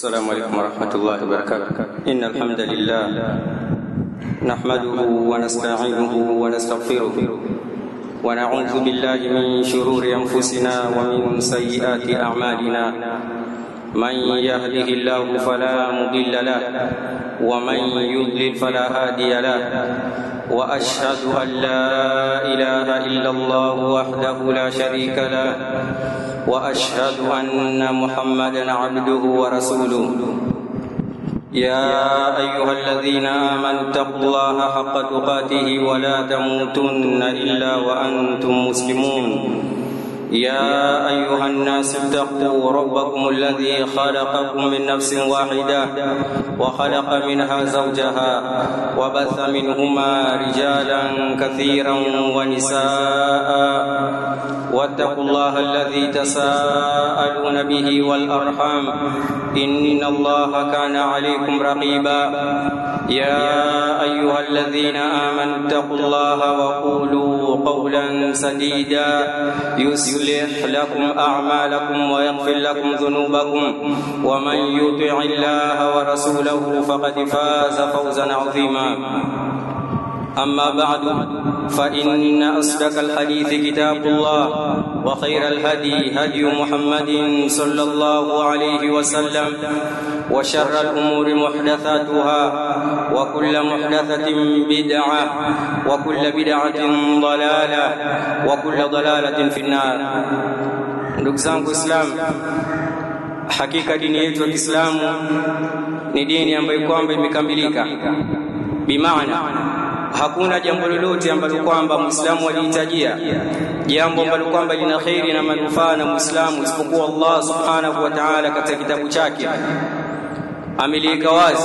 السلام عليكم ورحمة الله وبركاته. إن الحمد لله نحمده ونستعينه ونستغفره ونعوذ بالله من شرور أنفسنا ومن سيئات أعمالنا. من يهده الله فلا مضل له ومن يضلل فلا هادي له، وأشهد أن لا إله إلا الله وحده لا شريك له، وأشهد أن محمدا عبده ورسوله. يا أيها الذين آمنوا اتقوا الله حق تقاته ولا تموتن إلا وأنتم مسلمون. يا أيها الناس اتقوا ربكم الذي خلقكم من نفس واحدة وخلق منها زوجها وبث منهما رجالا كثيرا ونساء، واتقوا الله الذي تساءلون به والأرحام إن الله كان عليكم رقيبا. يا أيها الذين آمنوا اتقوا الله وقولوا قولا سديدا يصلح لكم أعمالكم ويغفر لكم ذنوبكم، ومن يطع الله ورسوله فقد فاز فوزا عظيما. أما بعد، فإن أصدق الحديث كتاب الله، وخير الهدي هدي محمد صلى الله عليه وسلم، وشر الأمور محدثاتها، وكل محدثة بدعة، وكل بدعة ضلالة، وكل ضلالة في النار. Ndugu zangu Islam, hakika dini yetu ya Kiislamu ni dini ambayo kwamba imekamilika. Bimaana hakuna jambo lolote ambalo kwamba Muislamu alihitajia, jambo ambalo kwamba lina khairi na manufaa na Muislamu isipokuwa Allah Subhanahu wa Ta'ala katika kitabu chake ameliweka wazi,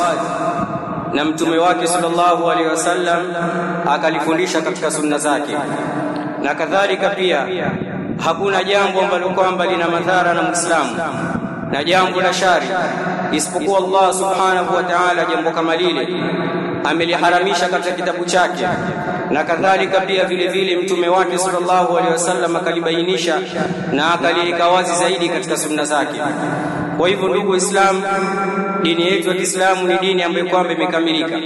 na mtume wake sallallahu alaihi wasallam akalifundisha katika sunna zake. Na kadhalika pia hakuna jambo ambalo kwamba lina madhara na Muislamu na jambo la shari isipokuwa Allah Subhanahu wa Ta'ala jambo kama lile ameliharamisha katika kitabu chake, na kadhalika pia vile vile mtume wake sallallahu alaihi wasallam akalibainisha na akaliweka wazi zaidi katika sunna zake. Kwa hivyo ndugu Waislamu, dini yetu ya Kiislamu ni dini ambayo kwamba imekamilika,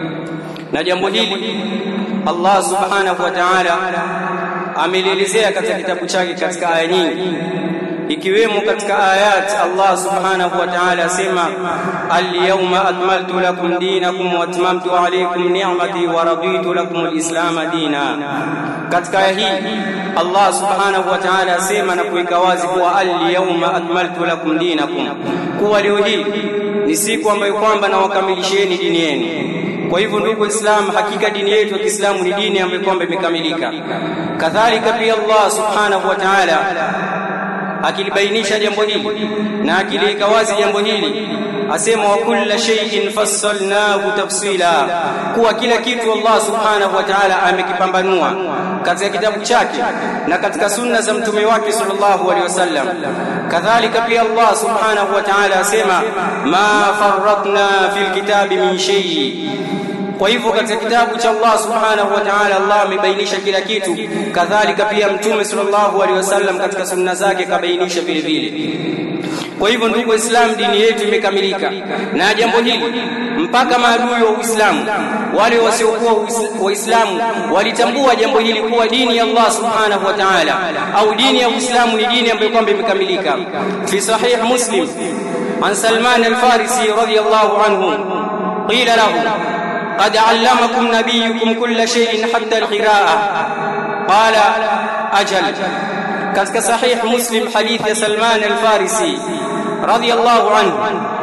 na jambo hili Allah Subhanahu wa Ta'ala amelielezea katika kitabu chake katika aya nyingi, ikiwemo katika ayat Allah Subhanahu wa Ta'ala asema al-yawma akmaltu lakum dinakum wa atmamtu alaykum ni'mati wa raditu lakum al-islam dina. Katika aya hii Allah Subhanahu wa Ta'ala asema na kuweka wazi kuwa al-yawma akmaltu lakum dinakum, kuwa leo hii ni siku ambayo kwamba na wakamilisheni dini yenu. Kwa hivyo ndugu Islam, hakika dini yetu ya Kiislamu ni dini ambayo kwamba imekamilika. Kadhalika pia Allah Subhanahu wa Ta'ala akilibainisha jambo hili na akiliweka wazi jambo hili asema wa kullu shay'in fassalnahu tafsila, kuwa kila kitu Allah Subhanahu wa Ta'ala amekipambanua katika kitabu chake na katika sunna za mtume wake sallallahu alaihi wasallam. Kadhalika pia Allah Subhanahu wa Ta'ala asema ma farratna fil kitabi min shay. Kwa hivyo katika kitabu cha Allah Subhanahu wa Ta'ala Allah amebainisha kila kitu. Kadhalika pia mtume sallallahu alaihi wasallam katika sunna zake kabainisha vile vile. Kwa hivyo ndugu Waislamu, dini yetu imekamilika, na jambo hili mpaka maadui wa Uislamu, wale wasiokuwa Waislamu, walitambua jambo hili kuwa dini ya Allah Subhanahu wa Ta'ala au dini ya Uislamu ni dini ambayo kwamba imekamilika. Fi sahih Muslim an Salman al-Farisi radiyallahu anhu qila lahu قد علمكم نبيكم كل شيء حتى القراءة قال أجل. katika sahih Muslim hadithi ya Salman al-Farisi radiyallahu anhu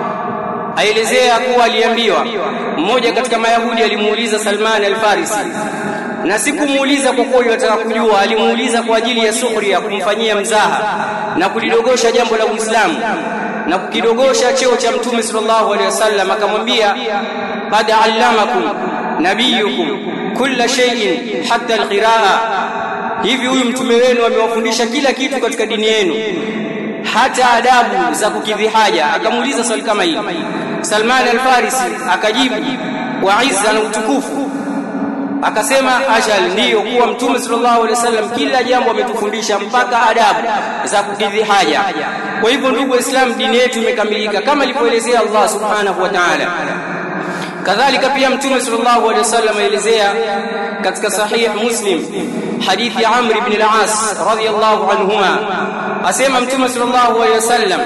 aelezea kuwa aliambiwa, mmoja katika Mayahudi alimuuliza Salman al-Farisi, na sikumuuliza kwa kuwa yataka kujua, alimuuliza kwa ajili ya sukhria, kumfanyia mzaha na kulidogosha jambo la Uislamu na kukidogosha cheo cha mtume sallallahu alaihi wasallam. Akamwambia qad allamakum nabiyukum kulla shay'in hatta alqiraa, hivi huyu mtume wenu amewafundisha kila kitu katika dini yenu, hata adabu za kukidhi haja. Akamuuliza swali kama hili, Salman al-Farisi akajibu kwa izza na utukufu Akasema ajal, ndiyo, kuwa Mtume sallallahu alaihi wasallam kila jambo ametufundisha mpaka adabu za kukidhi haja. Kwa hivyo ndugu Waislamu, dini yetu imekamilika kama alivyoelezea Allah subhanahu wa ta'ala. Kadhalika pia Mtume sallallahu alaihi wasallam aelezea katika sahih Muslim hadithi ya Amr ibn al-As radiyallahu anhuma, asema Mtume sallallahu alaihi wasallam,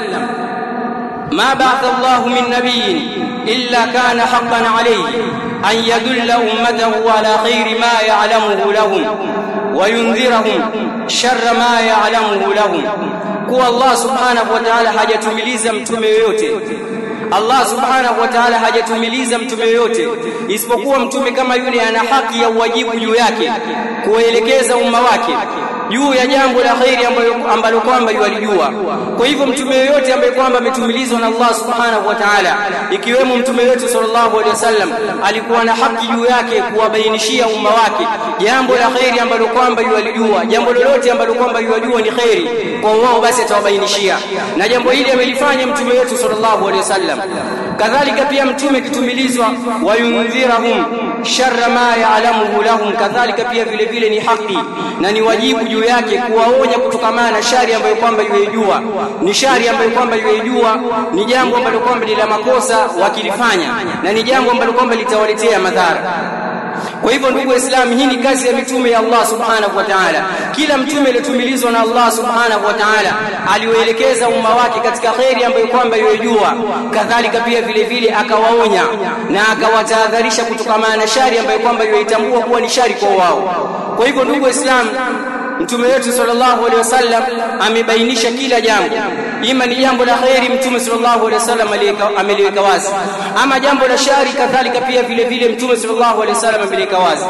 ma ba'atha Allahu min nabiyyin illa kana haqqan alayhi an yadulla ummatahu ala khayri ma ya'lamuhu lahum wa yundhirahum sharra ma ya'lamuhu lahum. Kwa Allah subhanahu wa ta'ala hajatumiliza mtume yoyote, Allah subhanahu wa ta'ala hajatumiliza mtume yoyote isipokuwa mtume kama yule ana haki ya uwajibu juu yake kuelekeza umma wake juu ya jambo la khairi ambalo kwamba yualijua. Kwa hivyo mtume yoyote ambaye kwamba ametumilizwa na Allah subhanahu wa ta'ala, ikiwemo mtume wetu sallallahu alaihi wasallam, alikuwa na haki juu yake kuwabainishia umma wake jambo la khairi ambalo kwamba yualijua. Jambo lolote ambalo kwamba yuajua ni khairi kwa wao, basi atawabainishia, na jambo hili amelifanya mtume wetu sallallahu alaihi wasallam. Kadhalika pia mtume kitumilizwa wayundhirahum sharra ma ya'lamuhu lahum, kadhalika pia vile vile ni haki na ni wajibu juu yake kuwaonya kutokana na shari ambayo kwamba yuijua. Ni shari ambayo kwamba yuijua ni jambo ambalo kwamba ni la makosa wakilifanya, na ni jambo ambalo kwamba litawaletea madhara. Kwa hivyo ndugu Waislamu, hii ni kazi ya mitume ya Allah subhanahu wa ta'ala. Kila mtume aliyetumilizwa na Allah subhanahu wa ta'ala aliwaelekeza umma wake katika khairi ambayo kwamba yojua, kadhalika pia vile vile akawaonya na akawatahadharisha kutokana na shari ambayo kwamba yoitambua kuwa ni shari kwa wao. Kwa hivyo ndugu Waislamu, mtume wetu sallallahu alaihi wasallam amebainisha kila jambo. Ima ni jambo la khairi, mtume sallallahu alaihi wasallam ameliweka wazi, ama jambo la shari kadhalika pia vile vile mtume sallallahu alaihi wasallam ameliweka wazi.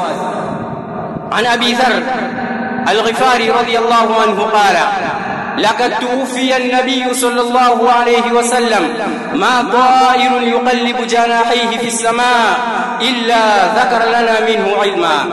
An Abi Dharr al-Ghifari radiyallahu anhu qala laqad tuwfiya an-nabiy sallallahu alaihi wasallam ma ta'irun yuqallibu janahihi fi as-samaa illa dhakara lana minhu ilma.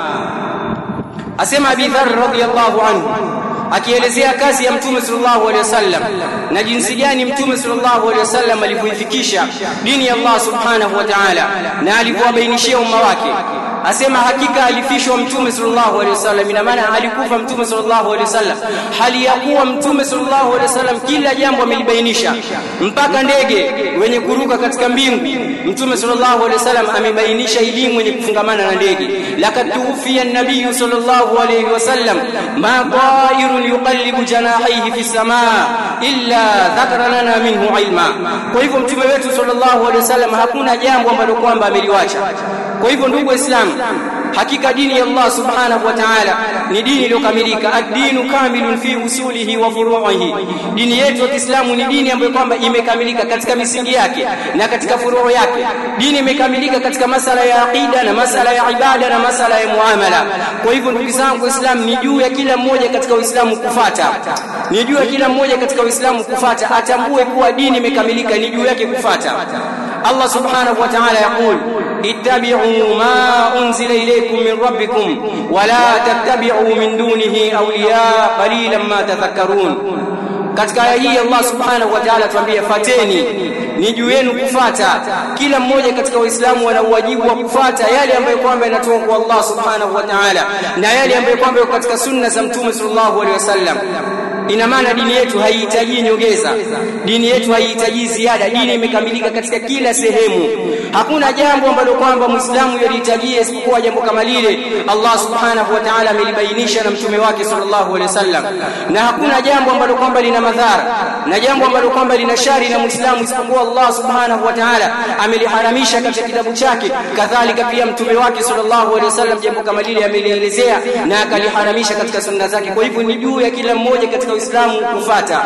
Asema Abi Dharr radiyallahu anhu akielezea kazi ya mtume sallallahu alaihi wasallam na jinsi gani mtume sallallahu alaihi wasallam alivyoifikisha dini ya Allah subhanahu wa ta'ala na alivyowabainishia umma wake. Asema hakika alifishwa mtume sallallahu alaihi wasallam, ina maana alikufa mtume sallallahu alaihi wasallam hali ya kuwa mtume sallallahu alaihi wasallam kila jambo amelibainisha, mpaka ndege wenye kuruka katika mbingu mtume sallallahu alaihi wasallam amebainisha elimu yenye kufungamana na ndege. Laqad tuwfiya an-nabiy sallallahu alaihi wasallam ma ta'irun yuqallibu janahihi fi samaa illa dhakara lana minhu ilma. Kwa hivyo mtume wetu sallallahu alaihi wasallam hakuna jambo ambalo kwamba ameliwacha. Kwa hivyo ndugu Waislamu, hakika dini ya Allah subhanahu wa ta'ala ni dini iliyokamilika. Ad-dinu kamilun fi usulihi wa furu'ihi. Dini yetu ya Kiislamu ni dini ambayo kwamba imekamilika katika misingi yake na katika furuu yake. Dini imekamilika katika masala ya aqida na masala ya ibada na masala ya muamala. Kwa hivyo ndugu zangu Waislamu, ni juu ya kila mmoja katika Uislamu kufuata. Ni juu ya kila mmoja katika Uislamu kufuata, atambue kuwa dini imekamilika, ni juu yake kufuata. Allah subhanahu wa ta'ala yaqul ittabi'u ma unzila ilaykum min rabbikum wa la tattabi'u min dunihi awliya qalilan ma tadhakkarun. Katika aya hii Allah subhanahu wa ta'ala tuambia fateni, ni juu yenu kufuata. Kila mmoja katika Waislamu wana wajibu wa kufuata yale ambayo kwamba yanatoka kwa Allah subhanahu wa ta'ala na yale ambayo kwamba yako katika sunna za mtume sallallahu alaihi wasallam. Ina maana dini yetu haihitaji nyongeza, dini yetu haihitaji ziada. Dini imekamilika katika kila sehemu. Hakuna jambo ambalo kwamba Muislamu yalihitaji isipokuwa jambo kama lile Allah subhanahu wa ta'ala amelibainisha na mtume wake sallallahu alaihi wasallam, na hakuna jambo ambalo kwamba lina madhara na jambo ambalo kwamba lina shari na Muislamu isipokuwa Allah subhanahu wa ta'ala ameliharamisha katika kitabu chake. Kadhalika pia mtume wake sallallahu alaihi wasallam jambo kama lile amelielezea na akaliharamisha katika sunna zake. Kwa hivyo ni juu ya kila mmoja katika Uislamu kufuata.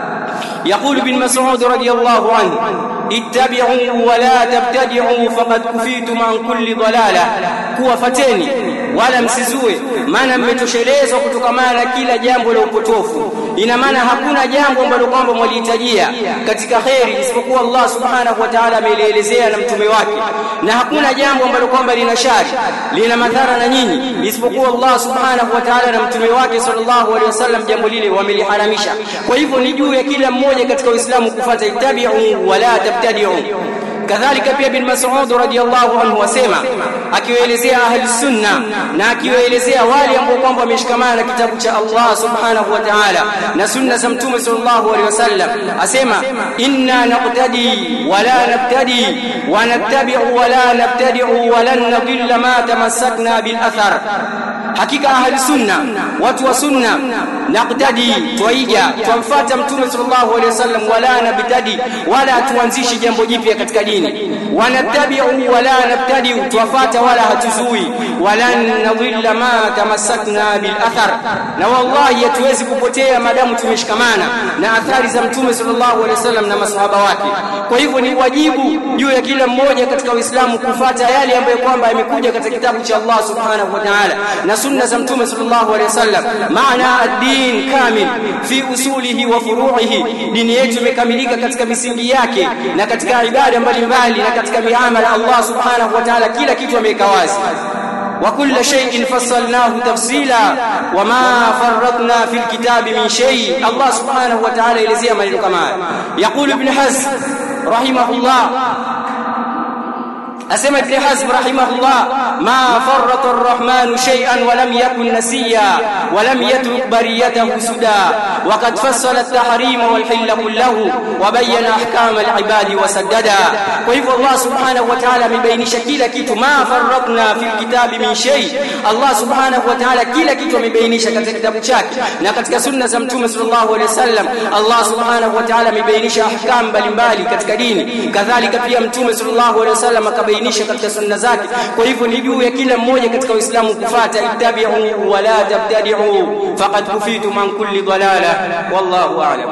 Yaqulu bin Mas'ud radiyallahu anhu ittabi'u wa la tabtadi'u faqad kufitum an kulli dalalah, kuwafateni wala msizue, maana mmetoshelezwa kutokana na kila jambo la upotofu. Ina maana hakuna jambo ambalo kwamba mwalihitajia katika khairi isipokuwa Allah subhanahu wa ta'ala amelielezea na mtume wake, na hakuna jambo ambalo kwamba lina shari lina madhara na nyinyi isipokuwa Allah subhanahu wa ta'ala na mtume wake sallallahu alaihi wasallam jambo lile wameliharamisha. Kwa hivyo ni juu ya kila mmoja katika Uislamu kufuata ittabi'u wa la tabtadi'u. kadhalika pia bin Mas'ud radhiyallahu anhu wasema akiwaelezea ahli sunna na akiwaelezea wale ambao kwamba wameshikamana na kitabu cha Allah subhanahu wa ta'ala na sunna za mtume sallallahu alaihi wasallam, asema inna naqtadi wala nabtadi wa nattabi'u wala nabtadi'u wa lan nadilla ma tamassakna bil athar. Hakika ahli sunna, watu wa sunna, naqtadi, twaiga, twamfuata mtume sallallahu alaihi wasallam, wala nabtadi, wala tuanzishi jambo jipya katika dini, wa nattabi'u wala nabtadi, twafuata wala hatuzui, wala nadhilla ma tamassakna bil athar, na wallahi hatuwezi kupotea madamu tumeshikamana na athari za mtume sallallahu alaihi wasallam na masahaba wake. Kwa hivyo ni wajibu juu ya kila mmoja katika Uislamu kufuata yale ambayo kwamba yamekuja katika kitabu cha Allah subhanahu wa ta'ala na sunna za mtume sallallahu alaihi wasallam. Maana ad-din kamil fi usulihi wa furu'ihi, dini yetu imekamilika katika misingi yake na katika ibada mbalimbali na katika miamala. Allah subhanahu wa ta'ala kila kitu ameweka wazi, wa kullu shay'in fassalnahu tafsila wama farratna fil kitabi min shay. Allah subhanahu wa ta'ala elezea maneno kama haya. Yaqulu ibn Hazm rahimahullah, asema ibn Hazm rahimahullah, ma farrata ar-rahman shay'an wa lam yakun nasiya wa lam yatruk bariyatahu suda wa qad fassala at-tahrim wal hill kullahu wa bayyana ahkam al-ibad wa saddada. Kwa hivyo Allah subhanahu wa ta'ala amebainisha kila kitu, ma farratna fil kitabi min shay. Allah subhanahu wa ta'ala kila kitu amebainisha katika kitabu chake na katika sunna za mtume sallallahu alaihi wasallam. Allah subhanahu wa ta'ala amebainisha ahkam mbalimbali katika dini, kadhalika pia mtume sallallahu alaihi wasallam akabainisha katika sunna zake. Kwa hivyo ni juu ya kila mmoja katika Uislamu kufuata, ittabi'u wa la tabtadi'u faqad kufitum an kulli dalalah wallahu a'lam.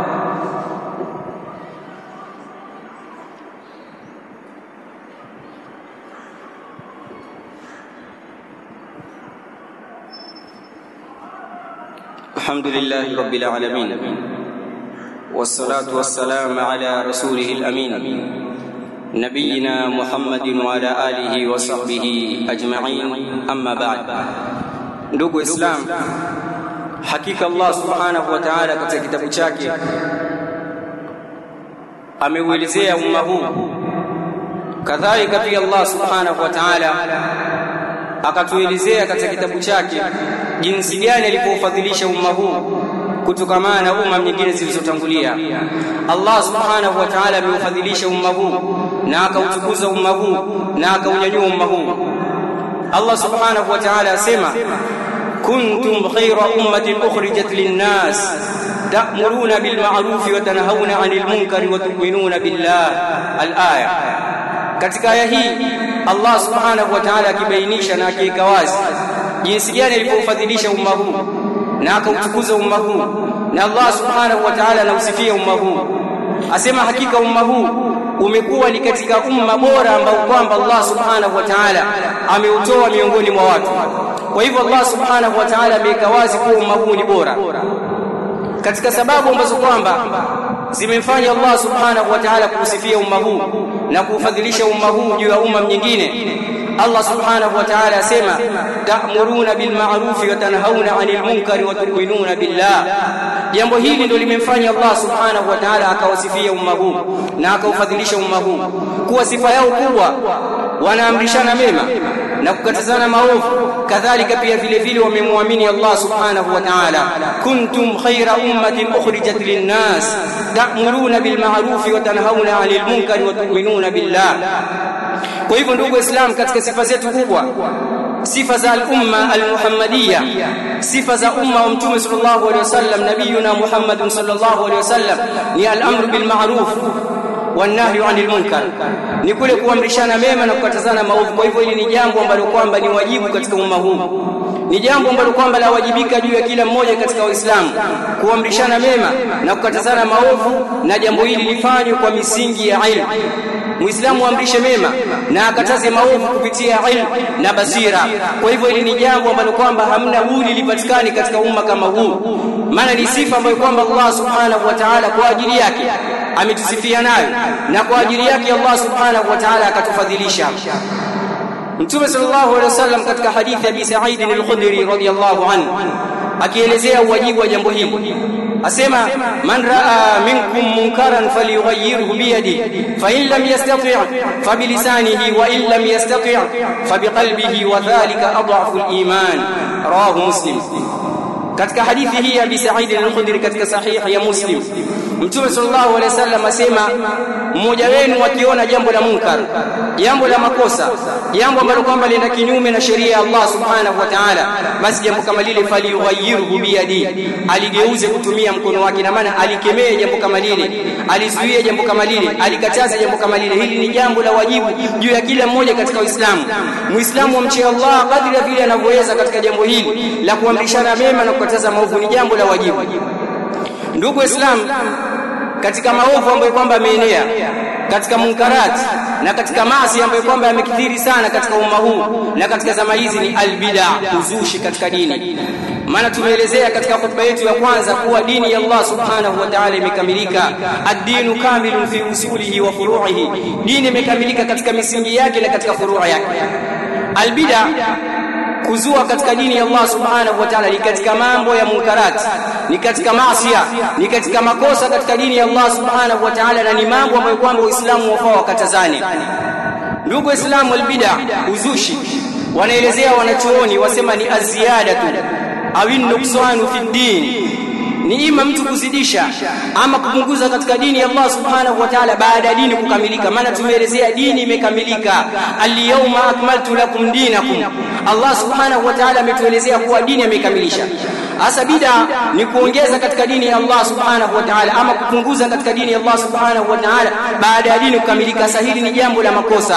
Alhamdulillahi rabbil alamin wassalatu wassalamu ala rasulihil amin nabiyina Muhammadin wa ala alihi wa sahbihi ajma'in, amma ba'd. Ndugu Islam, hakika Allah subhanahu wa ta'ala katika kitabu chake ameuelezea umma huu, kadhalika pia Allah subhanahu wa ta'ala akatuelezea katika kitabu chake jinsi gani alipofadhilisha umma huu kutokamana na umma nyingine zilizotangulia. Allah subhanahu wa ta'ala ameufadhilisha umma huu na akautukuza umma huu na akaunyanyua umma huu. Allah subhanahu wa ta'ala asema kuntum khayra ummatin ukhrijat lin-nas ta'muruna bil ma'ruf wa tanhauna 'anil munkari wa tu'minuna billah. Al-aya. Katika aya hii Allah subhanahu wa ta'ala akibainisha na akiweka wazi jinsi gani alipofadhilisha umma huu na akautukuza umma huu, na Allah subhanahu wa ta'ala anausifia umma huu, asema hakika umma huu umekuwa ni katika umma bora ambao kwamba Allah subhanahu wa ta'ala ameutoa miongoni mwa watu. Kwa hivyo Allah subhanahu wa ta'ala ameweka wazi kuwa umma huu ni bora. Katika sababu ambazo kwamba zimemfanya Allah subhanahu wa ta'ala kusifia umma huu na kufadhilisha umma huu juu ya umma nyingine, Allah subhanahu wa ta'ala asema ta'muruna bil ma'ruf wa tanhauna 'anil munkari wa tu'minuna billah. Jambo hili ndio limemfanya Allah subhanahu wa ta'ala akawasifia umma huu na akaufadhilisha umma huu kuwa sifa yao kubwa, wanaamrishana mema na kukatazana maovu, kadhalika pia vile vile wamemwamini Allah subhanahu wa ta'ala. Kuntum khayra ummatin ukhrijat lin-nas ta'muruna bil ma'ruf wa tanhauna 'anil munkari wa tu'minuna billah. Kwa hivyo ndugu Islam, katika sifa zetu kubwa, sifa za al-umma al-muhammadiyya, sifa za umma wa mtume sallallahu alaihi wasallam, nabiyuna Muhammadun sallallahu alaihi wasallam, ni al-amru bil ma'ruf wan nahyu 'anil munkar, ni kule kuamrishana mema na kukatazana maovu. Kwa hivyo hili ni jambo ambalo kwamba ni wajibu katika umma huu, ni jambo ambalo kwamba la wajibika juu ya kila mmoja katika Uislamu kuamrishana mema na kukatazana maovu, na jambo hili lifanywe kwa misingi ya ilmu. Muislamu amrishe mema na akataze maovu kupitia ilmu na basira. Kwa hivyo hili ni jambo ambalo kwamba hamna budi lipatikane katika umma kama huu, maana ni sifa ambayo kwamba Allah subhanahu wa ta'ala kwa ajili yake ametusifia nayo, na kwa ajili yake Allah subhanahu wa ta'ala akatufadhilisha. Mtume sallallahu alaihi wasallam katika hadithi ya Abi Sa'id al-Khudri radhiyallahu anhu akielezea wajibu wa jambo hili asema man raa minkum munkaran falyughayyirhu bi yadihi fa in lam yastati' fa bi lisanihi wa in lam yastati' fa bi qalbihi wa dhalika adhafu al-iman. Rawahu Muslim. Katika hadithi hii ya Abi Sa'id al-Khudri katika sahihi ya Muslim, Mtume sallallahu alaihi wasallam asema mmoja wenu akiona jambo la munkar, jambo la makosa, jambo ambalo kwamba lina kinyume na sheria ya Allah subhanahu wa ta'ala, basi jambo kama lile falyughayyirhu bi yadihi, aligeuze kutumia mkono wake, na maana alikemee jambo kama lile, alizuie jambo kama lile, alikataza jambo kama lile. Hili ni jambo la wajibu juu ya kila mmoja katika Uislamu. Muislamu amche Allah kadri vile anavyoweza katika jambo hili la kuamrishana mema na kukataza maovu, ni jambo la wajibu. Ndugu Waislamu, katika maovu ambayo kwamba yameenea, katika munkarat na katika maasi ambayo kwamba yamekithiri sana katika umma huu na katika zama hizi, ni albid'a, uzushi katika dini. Maana tumeelezea katika hotuba yetu ya kwanza kuwa dini ya Allah subhanahu wa ta'ala imekamilika. Ad-dinu kamilun fi usulihi wa furu'ihi, dini imekamilika katika misingi yake na katika furu' yake. Albid'a, kuzua katika dini ya Allah subhanahu wa ta'ala, ni katika mambo ya munkarat, ni katika maasi, ni katika makosa katika dini ya Allah subhanahu wa ta'ala, na ni mambo ambayo kwamba Uislamu wafaa wakatazane. Ndugu Waislamu, albid'a, uzushi, wanaelezea wanachuoni wasema ni aziyadatu au nuqsanu fi din, ni ima mtu kuzidisha ama kupunguza katika dini ya Allah subhanahu wa ta'ala baada ya dini kukamilika. Maana tumeelezea dini imekamilika, al-yawma akmaltu lakum dinakum. Allah subhanahu wa ta'ala ametuelezea kuwa dini imekamilisha. Hasa bid'a ni kuongeza katika dini ya Allah subhanahu wa ta'ala ama kupunguza katika dini ya Allah subhanahu wa ta'ala baada ya dini kukamilika. Sasa hili ni jambo la makosa.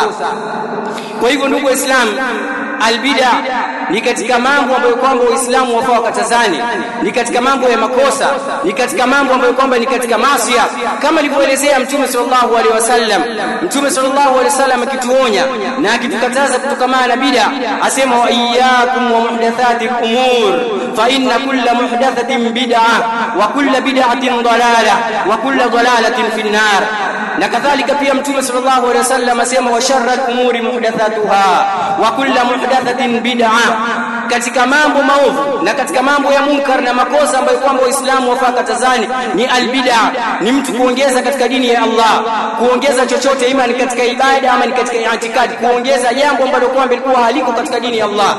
Kwa hivyo ndugu Waislamu, albid'a ni katika mambo ambayo kwamba Uislamu wafaa wakatazane, ni katika mambo ya makosa, ni katika mambo ambayo kwamba ni katika maasi, kama alivyoelezea Mtume sallallahu alaihi wasallam. Mtume sallallahu alaihi wasallam akituonya na akitukataza kutokana na bid'a, asema wa iyyakum wa muhdathatil umur fa inna kulla muhdathatin bid'ah wa kulla bid'atin dalalah wa kulla dalalatin fin nar. Na kadhalika pia Mtume sallallahu alaihi wasallam asema wa sharral umuri muhdathatuha wa kulla muhdathatin bid'ah. Katika mambo maovu na katika mambo ya munkar na makosa ambayo kwamba Uislamu wafaa katazani ni albid'a, ni mtu kuongeza katika dini ya Allah, kuongeza chochote, ima ni katika ibada ama ni katika itikadi, kuongeza jambo ambalo kwamba lilikuwa haliko katika dini ya Allah,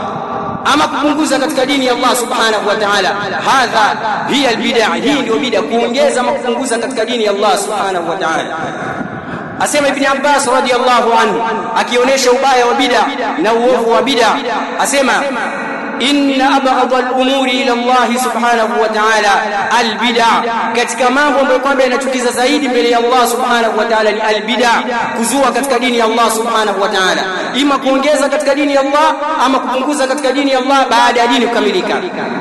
ama kupunguza katika dini ya Allah subhanahu wa ta'ala. Hadha hiya albid'a, hii ndio bid'a, kuongeza ama kupunguza katika dini ya Allah subhanahu wa ta'ala. Asema Ibn Abbas radiyallahu anhu akionyesha ubaya wa bid'a na uovu wa bid'a, asema inna abghadha al-umuri ila Allah subhanahu wa ta'ala al-bid'a. Katika mambo ambayo kwamba yanachukiza zaidi mbele ya Allah subhanahu wa ta'ala ni al-bid'a, kuzua katika dini ya Allah subhanahu wa ta'ala, ima kuongeza katika dini ya Allah ama kupunguza katika dini ya Allah baada ya dini kukamilika.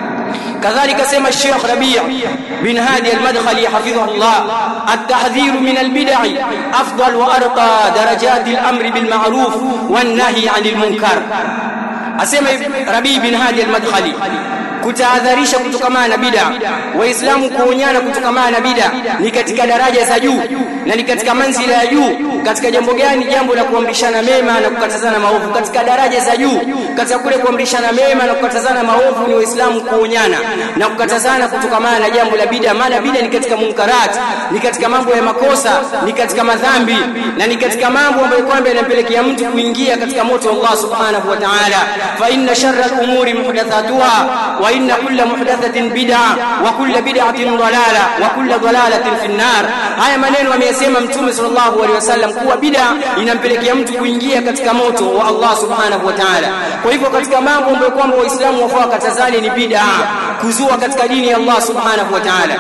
كذلك سمى الشيخ ربيع بن هادي المدخلي حفظه الله التحذير من البدع أفضل وأرقى درجات الأمر بالمعروف والنهي عن المنكر. أسمى ربيع بن هادي المدخلي kutahadharisha kutokana na bid'a, waislamu kuonyana kutokana na bid'a ni katika daraja za juu na ni katika manzila ya juu. Katika jambo gani? Jambo la kuamrishana mema na kukatazana maovu. Katika daraja za juu katika kule kuamrishana mema na kukatazana maovu ni waislamu kuonyana na kukatazana kutokana na jambo la bid'a. Maana bid'a ni katika munkarat, ni katika mambo ya makosa, ni katika madhambi na ni katika mambo ambayo kwamba yanampelekea mtu kuingia katika moto wa Allah subhanahu wa ta'ala. Fa inna sharra al-umuri muhdathatuha wa inna kulla muhdathatin bid'ah wa kulla bid'atin dalalah wa kulla dalalatin fin nar. Haya maneno ameyasema Mtume sallallahu alaihi wasallam kuwa bid'a inampelekea mtu kuingia katika moto wa Allah subhanahu wa ta'ala. Kwa hivyo katika mambo ambayo kwamba waislamu wafaa katazani ni bid'a, kuzua katika dini ya Allah subhanahu wa ta'ala.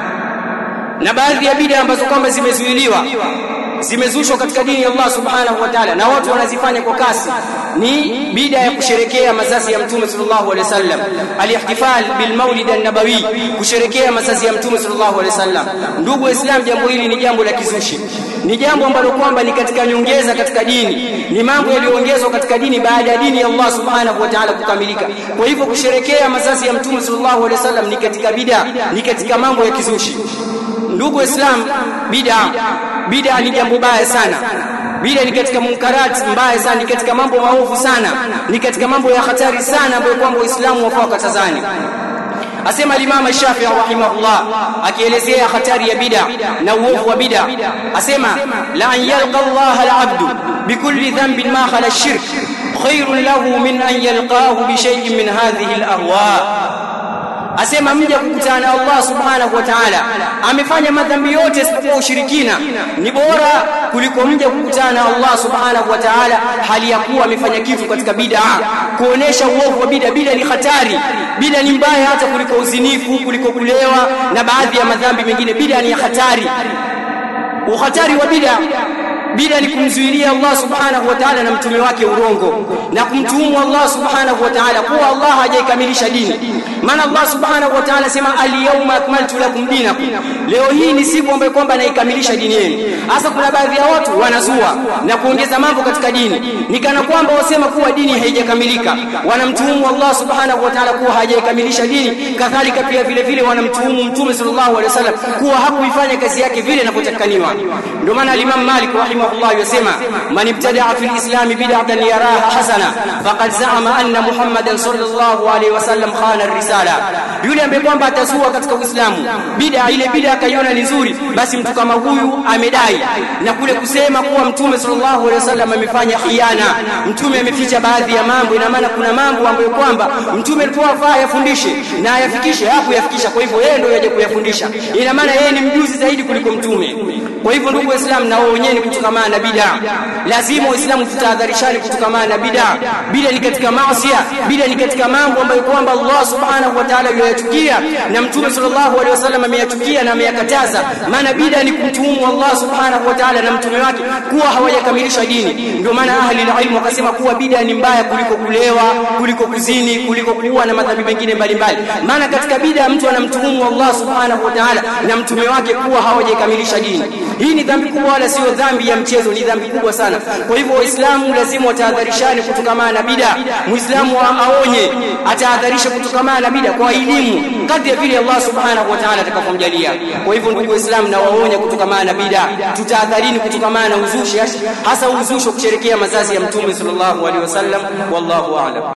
Na baadhi ya bid'a ambazo kwamba zimezuiliwa, zimezushwa katika dini ya Allah subhanahu wa ta'ala na watu wanazifanya kwa kasi ni bid'a ya kusherekea mazazi ya Mtume sallallahu alaihi wasallam, al-ihtifal bil maulid an-nabawi, kusherekea mazazi ya Mtume sallallahu alaihi wasallam. Ndugu Waislamu, jambo hili ni jambo la kizushi, ni jambo ambalo kwamba ni katika nyongeza katika dini, ni mambo yaliyoongezwa katika dini baada ya dini ya Allah subhanahu wa ta'ala kukamilika. Kwa hivyo kusherekea mazazi ya Mtume sallallahu alaihi wasallam ni katika bid'a, ni katika mambo ya kizushi. Ndugu Waislamu, bid'a ni jambo baya sana. Bid'a ni katika munkarat mbaya sana, ni katika mambo maovu sana, ni katika mambo ya hatari sana ambayo kwamba Uislamu wafaa katazani. Asema Imam Shafi'i rahimahullah akielezea hatari ya bid'a na uovu wa bid'a, asema la an yalqa Allah al-'abdu bikulli dhanbin ma khala ash-shirk khairun lahu min an yalqahu bi shay'in min hadhihi al-ahwa. Asema mja kukutana na Allah subhanahu wa ta'ala amefanya madhambi yote isipokuwa ushirikina, ni bora kuliko mja kukutana na Allah subhanahu wa ta'ala hali ya kuwa amefanya kitu katika bid'a, kuonesha uovu wa bid'a. Bid'a ni hatari, bid'a ni mbaya hata kuliko uzinifu, kuliko kulewa na baadhi ya madhambi mengine. Bid'a ni hatari. Uhatari wa bid'a ni kumzuilia Allah subhanahu wa ta'ala na mtume wake urongo, na kumtuhumu Allah subhanahu wa ta'ala kuwa Allah hajaikamilisha dini. Maana Allah subhanahu wa ta'ala sema al-yawma akmaltu lakum dinakum, leo hii ni siku ambayo kwamba naikamilisha dini yenu. Hasa kuna baadhi ya watu wanazua na kuongeza mambo katika dini, nikana kwamba wasema kuwa dini haijakamilika, wanamtuhumu Allah subhanahu wa ta'ala kuwa hajaikamilisha dini. Kadhalika pia vile vile wanamtuhumu mtume sallallahu alaihi wasallam kuwa hakuifanya kazi yake vile inapotakaniwa. Ndio maana Imam Malik rahimahullah yasema man ibtada'a fil islam bid'atan yaraha hasana faqad za'ama anna Muhammadan sallallahu alaihi wasallam khana ar-risala. Yule ambaye kwamba atazua katika Uislamu bid'a, ile bid'a akaiona ni nzuri, basi mtu kama huyu amedai na kule kusema kuwa mtume sallallahu alaihi wasallam amefanya khiana, mtume ameficha baadhi ya mambo. Ina maana kuna mambo ambayo kwamba mtume alikuwa afaa yafundishe na ayafikishe, hakuyafikisha, kwa hivyo yeye ndio yaje kuyafundisha. Ina maana yeye ni mjuzi zaidi kuliko mtume. Kwa hivyo ndugu Waislamu, na waonyeni kutokamana na bid'a. Lazima Waislamu tutahadharishane kutokamana na bid'a. Bid'a ni katika maasi, bid'a ni katika mambo ambayo kwamba Allah subhanahu wa ta'ala aliyoyachukia na mtume sallallahu alaihi wasallam ameyachukia na ameyakataza. Maana bid'a ni kumtuhumu Allah subhanahu wa ta'ala na mtume wake kuwa hawajakamilisha dini. Ndio maana ahli ilmu wakasema kuwa bid'a ni mbaya kuliko kulewa, kuliko kuzini, kuliko kuua na madhambi mengine mbalimbali. Maana katika bid'a mtu anamtuhumu Allah subhanahu wa ta'ala na mtume wake kuwa hawajakamilisha dini. Hii ni dhambi kubwa, wala sio dhambi ya mchezo, ni dhambi kubwa sana. Kwa hivyo Waislamu lazima watahadharishane kutokamana na bid'a. Muislamu aonye, atahadharisha kutokamana na bid'a kwa elimu kadri ya vile Allah subhanahu wa ta'ala atakapomjalia. Kwa hivyo ndugu Waislamu, na waonye kutokamana na bid'a, tutahadharini kutokamana na uzushi, hasa uzushi wa kusherehekea mazazi ya mtume sallallahu alaihi wasallam. Wallahu a'lam.